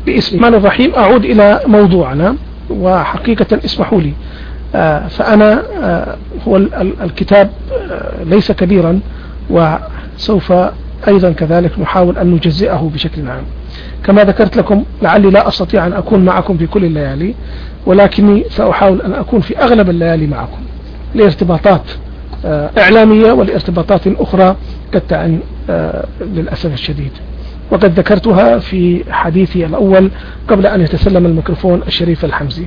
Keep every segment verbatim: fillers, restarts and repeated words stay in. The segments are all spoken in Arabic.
باسم الرحمن الرحيم أعود إلى موضوعنا. وحقيقة اسمحوا لي آه فأنا آه هو الكتاب آه ليس كبيرا، وسوف أيضا كذلك نحاول أن نجزئه بشكل عام. كما ذكرت لكم لعلي لا أستطيع أن أكون معكم في كل الليالي، ولكني سأحاول أن أكون في أغلب الليالي معكم لارتباطات آه إعلامية ولارتباطات أخرى قد تعن آه للأسف الشديد، وقد ذكرتها في حديثي الأول قبل أن يتسلم الميكروفون الشريف الحمزي.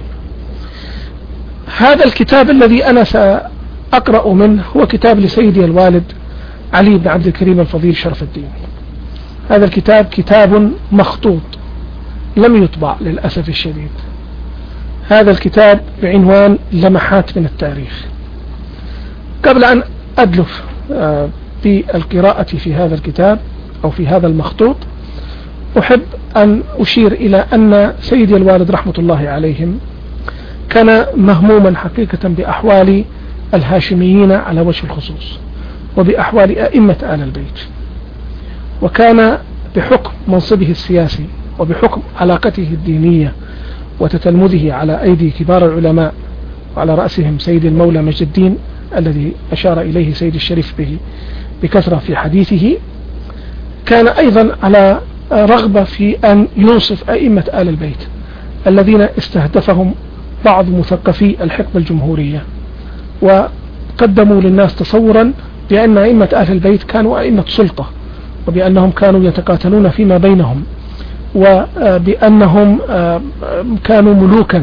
هذا الكتاب الذي أنا سأقرأ منه هو كتاب لسيدي الوالد علي بن عبد الكريم الفضيل شرف الدين. هذا الكتاب كتاب مخطوط لم يطبع للأسف الشديد. هذا الكتاب بعنوان لمحات من التاريخ. قبل أن أدلف بالقراءة في هذا الكتاب أو في هذا المخطوط، أحب أن أشير إلى أن سيدي الوالد رحمة الله عليهم كان مهموما حقيقة بأحوال الهاشميين على وجه الخصوص، وبأحوال أئمة آل البيت. وكان بحكم منصبه السياسي وبحكم علاقته الدينية وتتلمذه على أيدي كبار العلماء، وعلى رأسهم سيد المولى مجد الدين الذي أشار إليه سيد الشريف به بكثرة في حديثه، كان أيضا على رغبة في أن ينصف أئمة آل البيت الذين استهدفهم بعض مثقفي الحقبة الجمهورية، وقدموا للناس تصورا بأن أئمة آل البيت كانوا أئمة سلطة، وبأنهم كانوا يتقاتلون فيما بينهم، وبأنهم كانوا ملوكا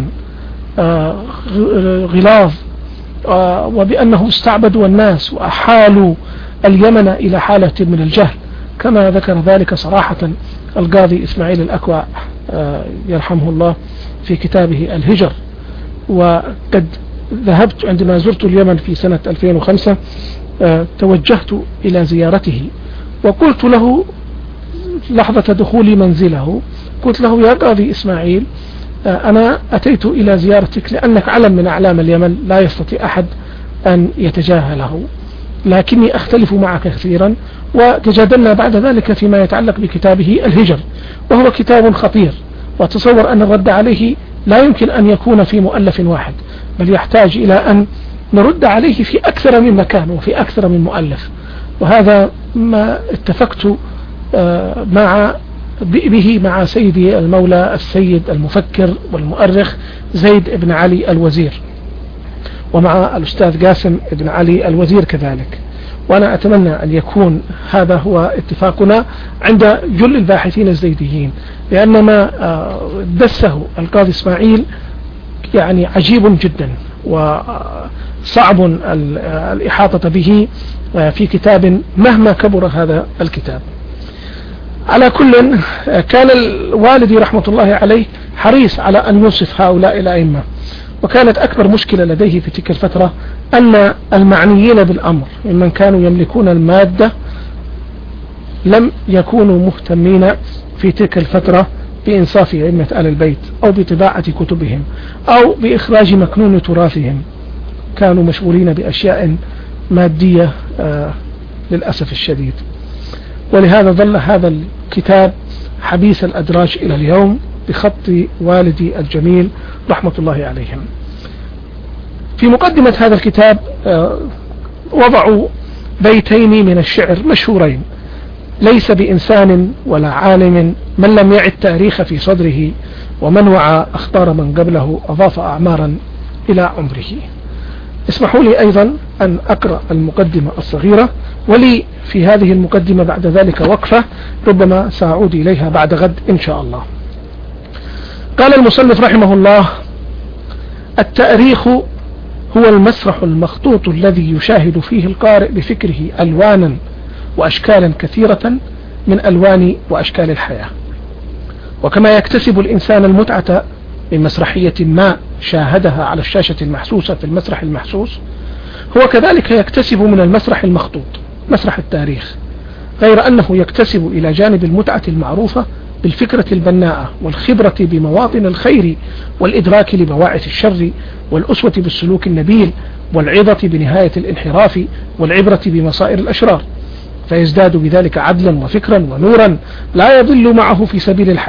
غلاظ، وبأنهم استعبدوا الناس وأحالوا اليمن إلى حالة من الجهل، كما ذكر ذلك صراحة القاضي إسماعيل الأكوع يرحمه الله في كتابه الهجر. وقد ذهبت عندما زرت اليمن في سنة ألفين وخمسة، توجهت إلى زيارته وقلت له لحظة دخولي منزله، قلت له: يا قاضي إسماعيل، أنا أتيت إلى زيارتك لأنك علم من أعلام اليمن لا يستطيع أحد أن يتجاهله، لكني أختلف معك كثيرا. وتجادلنا بعد ذلك فيما يتعلق بكتابه الهجر، وهو كتاب خطير، وتصور أن الرد عليه لا يمكن أن يكون في مؤلف واحد، بل يحتاج إلى أن نرد عليه في أكثر من مكان وفي أكثر من مؤلف. وهذا ما اتفقت مع به مع سيدي المولى السيد المفكر والمؤرخ زيد بن علي الوزير، ومع الأستاذ قاسم بن علي الوزير كذلك. وأنا أتمنى أن يكون هذا هو اتفاقنا عند جل الباحثين الزيديين، لأن ما دسه القاضي إسماعيل يعني عجيب جدا وصعب الإحاطة به في كتاب مهما كبر هذا الكتاب. على كل، كان الوالد رحمة الله عليه حريص على أن يوصف هؤلاء الأئمة، وكانت أكبر مشكلة لديه في تلك الفترة أن المعنيين بالأمر ممن كانوا يملكون المادة لم يكونوا مهتمين في تلك الفترة بإنصاف أئمة آل البيت أو بطباعة كتبهم أو بإخراج مكنون تراثهم، كانوا مشغولين بأشياء مادية آه للأسف الشديد. ولهذا ظل هذا الكتاب حبيس الأدراج إلى اليوم بخط والدي الجميل رحمة الله عليهم. في مقدمة هذا الكتاب آه وضعوا بيتين من الشعر مشهورين: ليس بإنسان ولا عالم من لم يعد التاريخ في صدره، ومن وعى أخطار من قبله أضاف أعمارا إلى عمره. اسمحوا لي أيضا أن أقرأ المقدمة الصغيرة، ولي في هذه المقدمة بعد ذلك وقفة ربما سأعود إليها بعد غد إن شاء الله. قال المصنف رحمه الله: التاريخ هو المسرح المخطوط الذي يشاهد فيه القارئ بفكره ألوانا وأشكالا كثيرة من ألوان وأشكال الحياة. وكما يكتسب الإنسان المتعة من مسرحية ما شاهدها على الشاشة المحسوسة في المسرح المحسوس، هو كذلك يكتسب من المسرح المخطوط مسرح التاريخ، غير أنه يكتسب إلى جانب المتعة المعروفة بالفكرة البناءة والخبرة بمواطن الخير والإدراك لبواعث الشر والأسوة بالسلوك النبيل والعظة بنهاية الانحراف والعبرة بمصائر الأشرار، فيزداد بذلك عدلا وفكرا ونورا لا يضل معه في سبيل الحياة،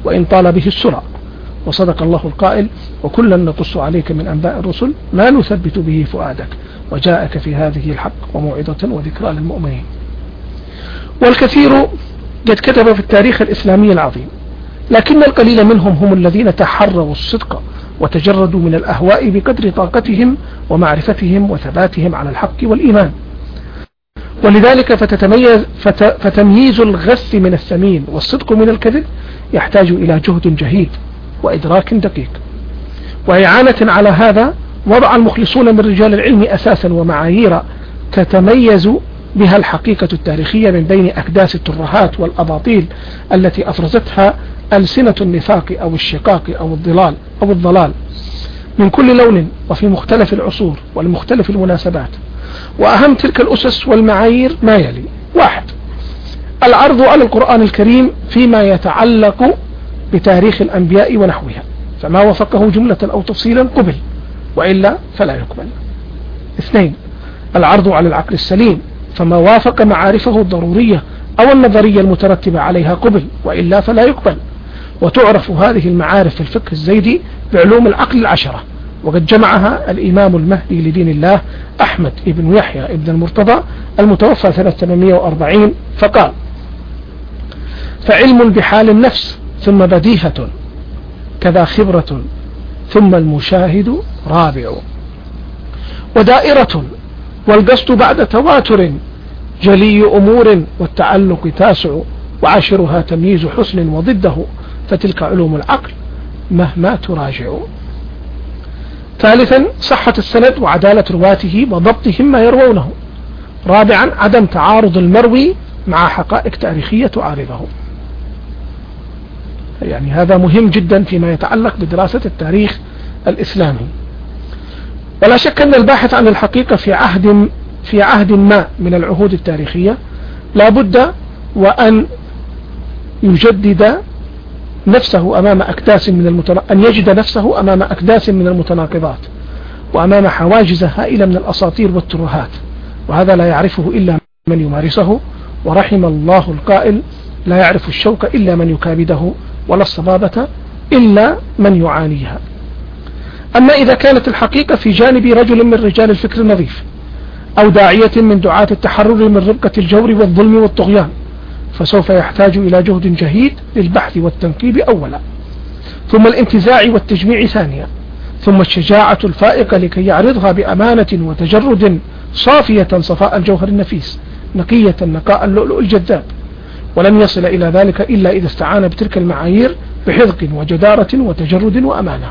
وإن طال به السرى. وصدق الله القائل: وكلا نقص عليك من أنباء الرسل ما نثبت به فؤادك وجاءك في هذه الحق وموعظة وذكرى للمؤمنين. والكثير قد كتب في التاريخ الإسلامي العظيم، لكن القليل منهم هم الذين تحروا الصدق وتجردوا من الأهواء بقدر طاقتهم ومعرفتهم وثباتهم على الحق والإيمان. ولذلك فتتميز فت فتمييز الغث من الثمين والصدق من الكذب يحتاج إلى جهد جهيد وإدراك دقيق. وإعانة على هذا وضع المخلصون من رجال العلم أساسا ومعايير تتميز بها الحقيقة التاريخية من بين أكداس الترهات والأباطيل التي أفرزتها ألسنة النفاق أو الشقاق أو الضلال أو الضلال من كل لون وفي مختلف العصور والمختلف المناسبات. وأهم تلك الأسس والمعايير ما يلي: واحد، العرض على القرآن الكريم فيما يتعلق بتاريخ الأنبياء ونحوها، فما وفقه جملة أو تفصيلا قبل، وإلا فلا يقبل. اثنين، العرض على العقل السليم، فما وافق معارفه الضرورية أو النظرية المترتبة عليها قبل، وإلا فلا يقبل. وتعرف هذه المعارف في الفقه الزيدي بعلوم العقل العشرة، وقد جمعها الإمام المهدي لدين الله أحمد بن يحيى بن المرتضى المتوفى سنة ثمانمائة وأربعين، فقال: فعلم بحال النفس ثم بديهة كذا خبرة ثم المشاهد رابع، ودائرة والقصد بعد تواتر جلي أمور والتعلق تاسع، وعاشرها تمييز حسن وضده فتلك علوم العقل مهما تراجع. ثالثا، صحة السند وعدالة رواته وضبطهم ما يروونه. رابعا، عدم تعارض المروي مع حقائق تاريخية تعارضه. يعني هذا مهم جدا فيما يتعلق بدراسة التاريخ الإسلامي. ولا شك أن الباحث عن الحقيقة في عهد في عهد ما من العهود التاريخية لا بد وأن يجدد نفسه أمام أكداس من المتنا... أن يجد نفسه أمام أكداس من المتناقضات وأمام حواجز هائلة من الأساطير والترهات، وهذا لا يعرفه إلا من يمارسه. ورحم الله القائل: لا يعرف الشوك إلا من يكابده ولا الصبابة إلا من يعانيها. أما إذا كانت الحقيقة في جانب رجل من رجال الفكر النظيف أو داعية من دعاة التحرر من ربقة الجور والظلم والطغيان، فسوف يحتاج إلى جهد جهيد للبحث والتنقيب أولا، ثم الانتزاع والتجميع ثانيا، ثم الشجاعة الفائقة لكي يعرضها بأمانة وتجرد صافية صفاء الجوهر النفيس نقية نقاء اللؤلؤ الجذاب. ولن يصل إلى ذلك إلا إذا استعان بتلك المعايير بحذق وجدارة وتجرد وأمانة.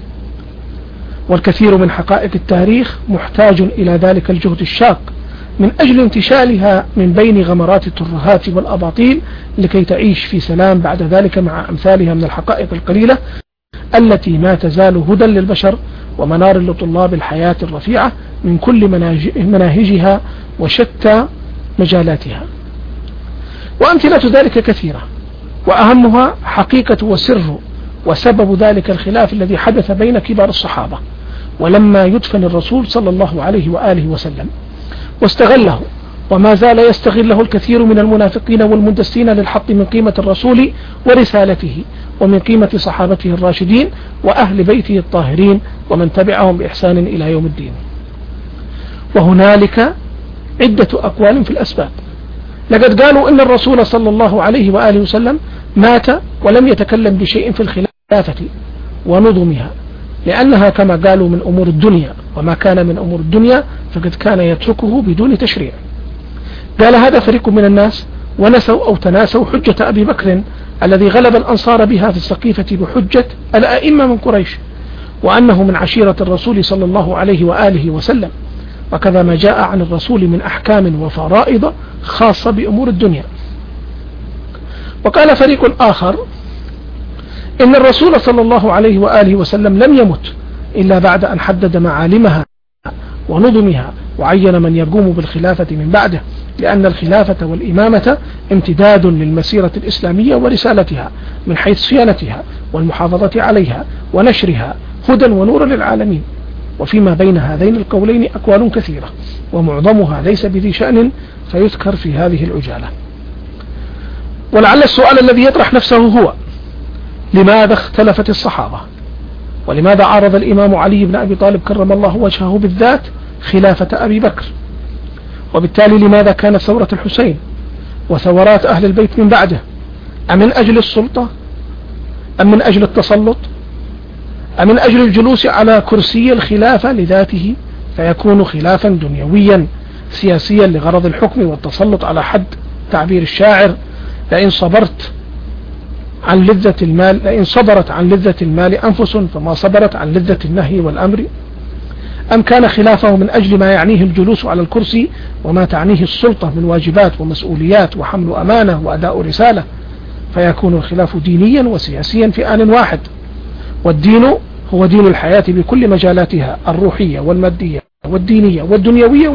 والكثير من حقائق التاريخ محتاج إلى ذلك الجهد الشاق من أجل انتشالها من بين غمرات الترهات والأباطيل لكي تعيش في سلام بعد ذلك مع أمثالها من الحقائق القليلة التي ما تزال هدى للبشر ومنار لطلاب الحياة الرفيعة من كل مناهجها وشتى مجالاتها. وأمثلة ذلك كثيرة، وأهمها حقيقة وسر وسبب ذلك الخلاف الذي حدث بين كبار الصحابة ولما يدفن الرسول صلى الله عليه وآله وسلم، واستغله وما زال يستغله الكثير من المنافقين والمندسين للحط من قيمة الرسول ورسالته ومن قيمة صحابته الراشدين وأهل بيته الطاهرين ومن تبعهم بإحسان إلى يوم الدين. وهنالك عدة أقوال في الأسباب. لقد قالوا إن الرسول صلى الله عليه وآله وسلم مات ولم يتكلم بشيء في الخلافة ونظمها، لأنها كما قالوا من أمور الدنيا، وما كان من أمور الدنيا فقد كان يتركه بدون تشريع. قال هذا فريق من الناس ونسوا أو تناسوا حجة أبي بكر الذي غلب الأنصار بها في السقيفة بحجة الأئمة من قريش، وأنه من عشيرة الرسول صلى الله عليه وآله وسلم، وكذا ما جاء عن الرسول من أحكام وفرائض خاصة بأمور الدنيا. وقال فريق آخر إن الرسول صلى الله عليه وآله وسلم لم يمت إلا بعد أن حدد معالمها ونظمها وعين من يقوم بالخلافة من بعده، لأن الخلافة والإمامة امتداد للمسيرة الإسلامية ورسالتها من حيث صيانتها والمحافظة عليها ونشرها هدى ونور للعالمين. وفيما بين هذين القولين أقوال كثيرة ومعظمها ليس بذي شأن فيذكر في هذه العجالة. ولعل السؤال الذي يطرح نفسه هو: لماذا اختلفت الصحابة؟ ولماذا عارض الإمام علي بن أبي طالب كرم الله وجهه بالذات خلافة أبي بكر؟ وبالتالي لماذا كانت ثورة الحسين وثورات أهل البيت من بعده أمن أجل السلطة أم من أجل التسلط أم من أجل الجلوس على كرسي الخلافة لذاته، فيكون خلافا دنيويا سياسيا لغرض الحكم والتسلط على حد تعبير الشاعر: لئن صبرت عن لذة المال لئن صبرت عن لذة المال أنفس فما صبرت عن لذة النهي والأمر؟ أم كان خلافه من أجل ما يعنيه الجلوس على الكرسي وما تعنيه السلطة من واجبات ومسؤوليات وحمل أمانة وأداء رسالة، فيكون الخلاف دينيا وسياسيا في آن واحد. والدين هو دين الحياة بكل مجالاتها الروحية والمادية والدينية والدنيوية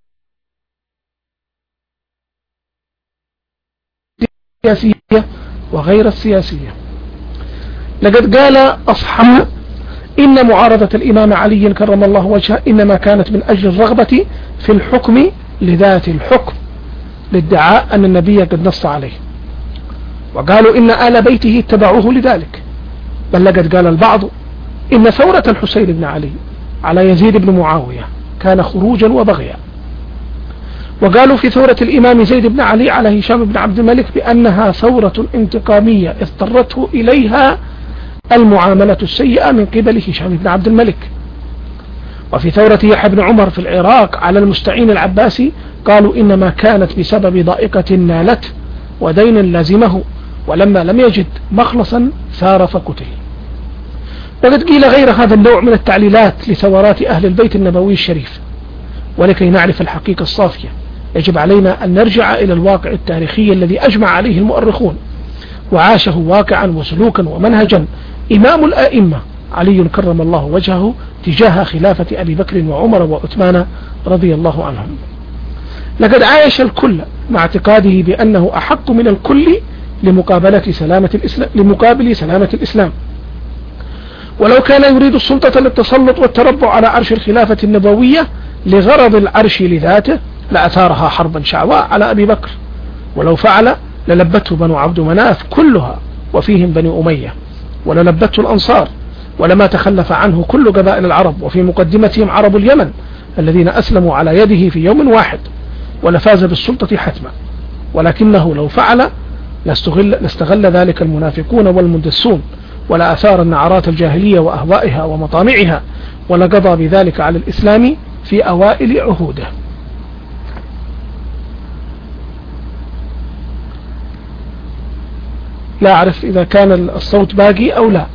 والسياسية وغير السياسية. لقد قال أصحاب إن معارضة الإمام علي كرم الله وجهه إنما كانت من أجل الرغبة في الحكم لذات الحكم، لادعاء أن النبي قد نص عليه، وقالوا إن آل بيته اتبعوه لذلك. بل لقد قال البعض إن ثورة الحسين بن علي على يزيد بن معاوية كان خروجا وبغيا، وقالوا في ثورة الإمام زيد بن علي على هشام بن عبد الملك بأنها ثورة انتقامية اضطرته إليها المعاملة السيئة من قبل هشام بن عبد الملك. وفي ثورة يحيى بن عمر في العراق على المستعين العباسي قالوا إنما كانت بسبب ضائقة نالته ودين لازمه، ولما لم يجد مخلصا ثار فقتل. وقد قيل غير هذا النوع من التعليلات لثورات أهل البيت النبوي الشريف. ولكي نعرف الحقيقة الصافية يجب علينا أن نرجع إلى الواقع التاريخي الذي أجمع عليه المؤرخون وعاشه واقعا وسلوكا ومنهجا إمام الآئمة علي كرم الله وجهه تجاه خلافة أبي بكر وعمر وعثمان رضي الله عنهم. لقد عايش الكل مع اعتقاده بأنه أحق من الكل لمقابلة سلامة الإسلام لمقابل سلامة الإسلام. ولو كان يريد السلطة للتسلط والتربع على عرش الخلافة النبوية لغرض العرش لذاته لأثارها حربا شعواء على أبي بكر، ولو فعل للبته بنو عبد مناف كلها وفيهم بني أمية، وللبته الأنصار، ولما تخلف عنه كل قبائل العرب وفي مقدمتهم عرب اليمن الذين أسلموا على يده في يوم واحد، ولفاز بالسلطة حتما. ولكنه لو فعل لاستغل, لاستغل ذلك المنافقون والمندسون، ولا أثار النعرات الجاهلية وأهوائها ومطامعها، ولقضى بذلك على الإسلام في أوائل عهوده. لا أعرف إذا كان الصوت باقي أو لا.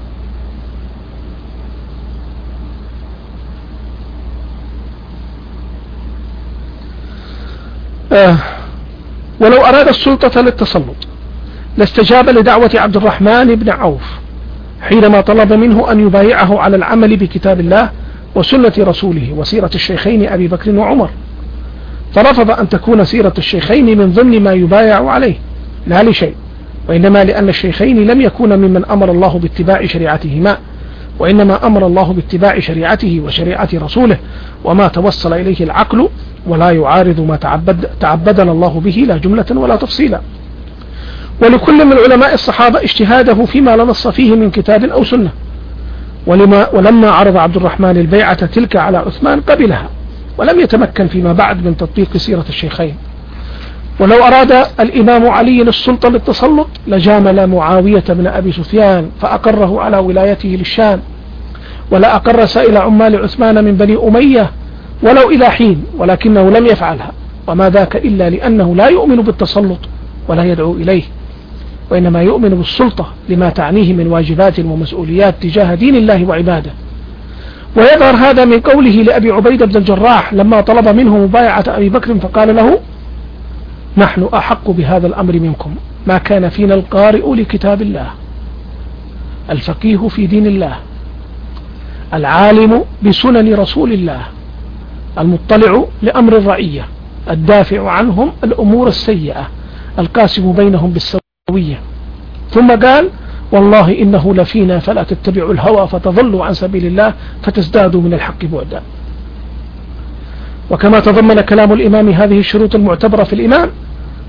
آه ولو أراد السلطة للتسلط لاستجاب لدعوة عبد الرحمن بن عوف حينما طلب منه أن يبايعه على العمل بكتاب الله وسنة رسوله وسيرة الشيخين أبي بكر وعمر، فرفض أن تكون سيرة الشيخين من ضمن ما يبايع عليه، لا لشيء، وإنما لأن الشيخين لم يكون ممن أمر الله باتباع شريعتهما، وإنما أمر الله باتباع شريعته وشريعة رسوله وما توصل إليه العقل، ولا يعارض ما تعبد تعبدنا الله به لا جملة ولا تفصيلا. ولكل من علماء الصحابة اجتهاده فيما لا نص فيه من كتاب أو سنة، ولما ولما عرض عبد الرحمن البيعة تلك على عثمان قبلها، ولم يتمكن فيما بعد من تطبيق سيرة الشيخين. ولو أراد الإمام علي السلطة للتسلط لجامل معاوية بن أبي سفيان فأقره على ولايته للشام، ولا أقر سائل عمال عثمان من بني أمية ولو إلى حين، ولكنه لم يفعلها، وما ذاك إلا لأنه لا يؤمن بالتسلط ولا يدعو إليه، وإنما يؤمن بالسلطة لما تعنيه من واجبات ومسؤوليات تجاه دين الله وعباده. ويظهر هذا من قوله لأبي عبيدة بن الجراح لما طلب منه مبايعة أبي بكر فقال له: نحن أحق بهذا الأمر منكم، ما كان فينا القارئ لكتاب الله، الفقيه في دين الله، العالم بسنن رسول الله، المطلع لأمر الرعية، الدافع عنهم الأمور السيئة، القاسم بينهم بالسوية. ثم قال: والله إنه لفينا فلا تتبعوا الهوى فتضلوا عن سبيل الله فتزدادوا من الحق بعدا. وكما تضمن كلام الإمام هذه الشروط المعتبرة في الإمام،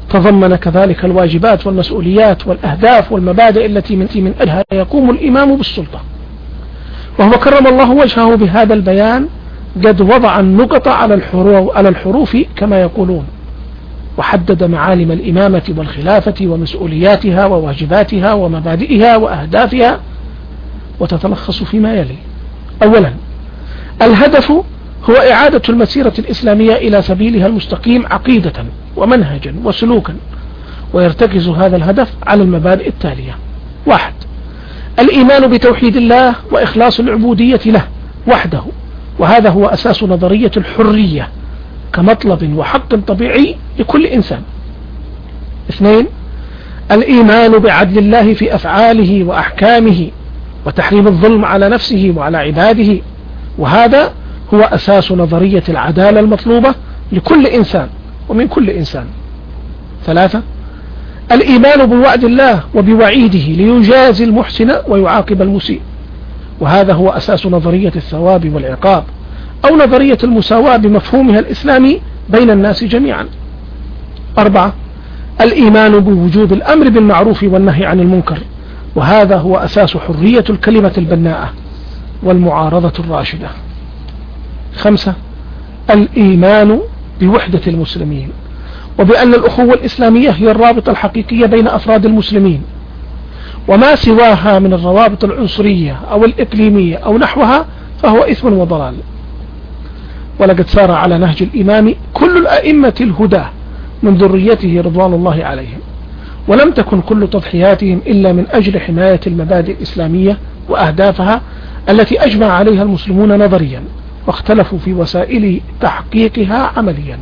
تضمن كذلك الواجبات والمسؤوليات والأهداف والمبادئ التي من من أجلها يقوم الإمام بالسلطة. وهو كرم الله وجهه بهذا البيان قد وضع النقط على الحروف, على الحروف كما يقولون، وحدد معالم الإمامة والخلافة ومسؤولياتها وواجباتها ومبادئها وأهدافها، وتتلخص فيما يلي. أولا، الهدف هو إعادة المسيرة الإسلامية إلى سبيلها المستقيم عقيدة ومنهجا وسلوكا، ويرتكز هذا الهدف على المبادئ التالية: واحد، الإيمان بتوحيد الله وإخلاص العبودية له وحده، وهذا هو أساس نظرية الحرية كمطلب وحق طبيعي لكل إنسان. اثنين، الإيمان بعدل الله في أفعاله وأحكامه وتحريم الظلم على نفسه وعلى عباده، وهذا هو أساس نظرية العدالة المطلوبة لكل إنسان ومن كل إنسان. ثلاثة، الإيمان بوعد الله وبوعيده ليجازي المحسن ويعاقب المسيء، وهذا هو أساس نظرية الثواب والعقاب أو نظرية المساواة بمفهومها الإسلامي بين الناس جميعا. أربعة، الإيمان بوجوب الأمر بالمعروف والنهي عن المنكر، وهذا هو أساس حرية الكلمة البناءة والمعارضة الراشدة. خمسة، الإيمان بوحدة المسلمين، وبأن الأخوة الإسلامية هي الرابطة الحقيقية بين أفراد المسلمين، وما سواها من الروابط العنصرية أو الإقليمية أو نحوها فهو إثم وضلال. ولقد سار على نهج الإمام كل الأئمة الهدى من ذريته رضوان الله عليهم، ولم تكن كل تضحياتهم إلا من أجل حماية المبادئ الإسلامية وأهدافها التي أجمع عليها المسلمون نظريا، واختلفوا في وسائل تحقيقها عمليا.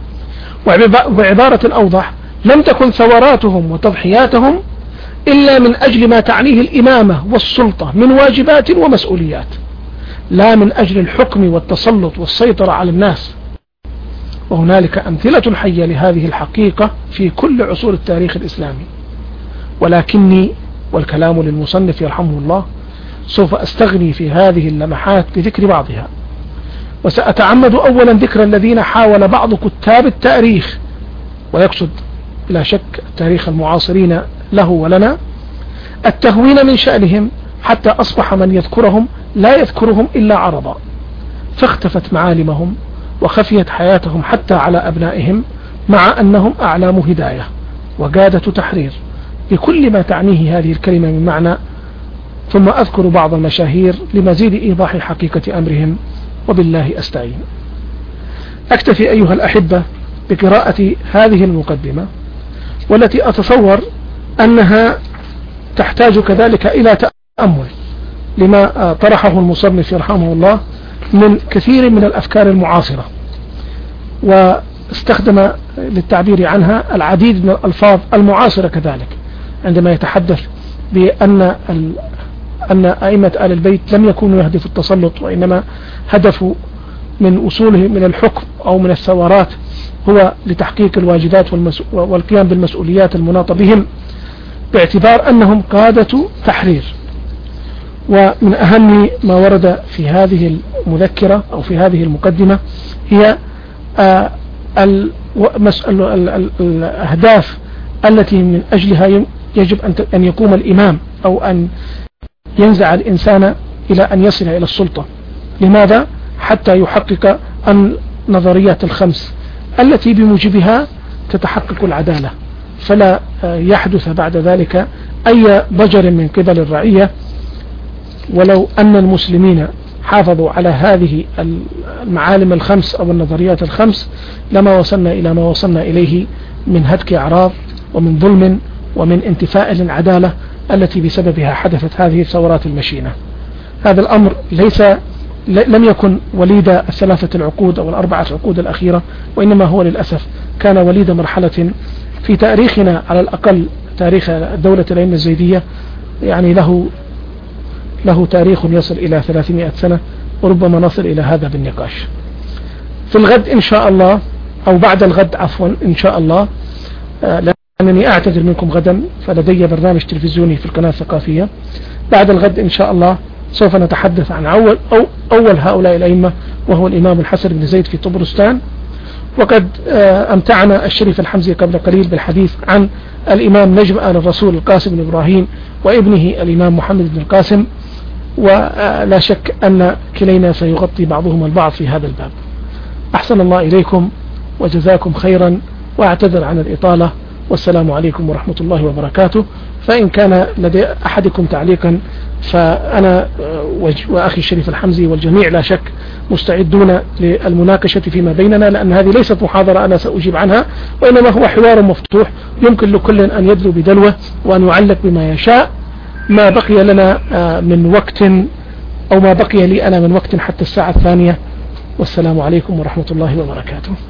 وعبارة أوضح، لم تكن ثوراتهم وتضحياتهم إلا من أجل ما تعنيه الإمامة والسلطة من واجبات ومسؤوليات، لا من أجل الحكم والتسلط والسيطرة على الناس. وهنالك أمثلة حية لهذه الحقيقة في كل عصور التاريخ الإسلامي، ولكني والكلام للمصنف يرحمه الله سوف أستغني في هذه اللمحات بذكر بعضها، وسأتعمد أولا ذكر الذين حاول بعض كتاب التاريخ، ويقصد بلا شك التاريخ المعاصرين له ولنا، التهوين من شأنهم حتى أصبح من يذكرهم لا يذكرهم إلا عرضا، فاختفت معالمهم وخفيت حياتهم حتى على أبنائهم، مع أنهم أعلام هداية وقادة تحرير بكل ما تعنيه هذه الكلمة من معنى. ثم أذكر بعض المشاهير لمزيد إيضاح حقيقة أمرهم، وبالله أستعين. أكتفي أيها الأحبة بقراءة هذه المقدمة، والتي أتصور أنها تحتاج كذلك إلى تأمل لما طرحه المصنف يرحمه الله من كثير من الأفكار المعاصرة، واستخدم للتعبير عنها العديد من الألفاظ المعاصرة كذلك، عندما يتحدث بأن أن أئمة آل البيت لم يكونوا يهدفوا التسلط، وإنما هدفوا من وصولهم من الحكم أو من الثورات هو لتحقيق الواجبات والقيام بالمسؤوليات المناطة بهم، باعتبار أنهم قادة تحرير. ومن أهم ما ورد في هذه المذكرة أو في هذه المقدمة هي الأهداف التي من أجلها يجب أن يقوم الإمام أو أن ينزع الإنسان إلى أن يصل إلى السلطة. لماذا؟ حتى يحقق النظريات الخمس التي بموجبها تتحقق العدالة، فلا يحدث بعد ذلك أي ضجر من قبل الرعية. ولو أن المسلمين حافظوا على هذه المعالم الخمس أو النظريات الخمس لما وصلنا إلى ما وصلنا إليه من هتك أعراض ومن ظلم ومن انتفاء للعدالة التي بسببها حدثت هذه الثورات المشينة. هذا الأمر ليس لم يكن وليد الثلاثة العقود أو الأربعة العقود الأخيرة، وإنما هو للأسف كان وليد مرحلة في تاريخنا، على الأقل تاريخ الدولة الأئمة الزيدية، يعني له له تاريخ يصل إلى ثلاثمائة سنة، وربما نصل إلى هذا بالنقاش. في الغد إن شاء الله، أو بعد الغد عفوا إن شاء الله، لأنني أعتذر منكم غدا فلدي برنامج تلفزيوني في القناة الثقافية. بعد الغد إن شاء الله سوف نتحدث عن أول, أو أول هؤلاء الأئمة، وهو الإمام الحسن بن زيد في طبرستان، وقد أمتعنا الشريف الحمزي قبل قليل بالحديث عن الإمام نجم آل الرسول القاسم بن إبراهيم وابنه الإمام محمد بن القاسم، ولا شك أن كلينا سيغطي بعضهما البعض في هذا الباب. أحسن الله إليكم وجزاكم خيرا، وأعتذر عن الإطالة، والسلام عليكم ورحمة الله وبركاته. فإن كان لدي أحدكم تعليقا فأنا وأخي الشريف الحمزي والجميع لا شك مستعدون للمناقشة فيما بيننا، لأن هذه ليست محاضرة أنا سأجيب عنها، وإنما هو حوار مفتوح يمكن لكل أن يدلو بدلوه وأن يعلق بما يشاء، ما بقي لنا من وقت أو ما بقي لي أنا من وقت حتى الساعة الثانية. والسلام عليكم ورحمة الله وبركاته.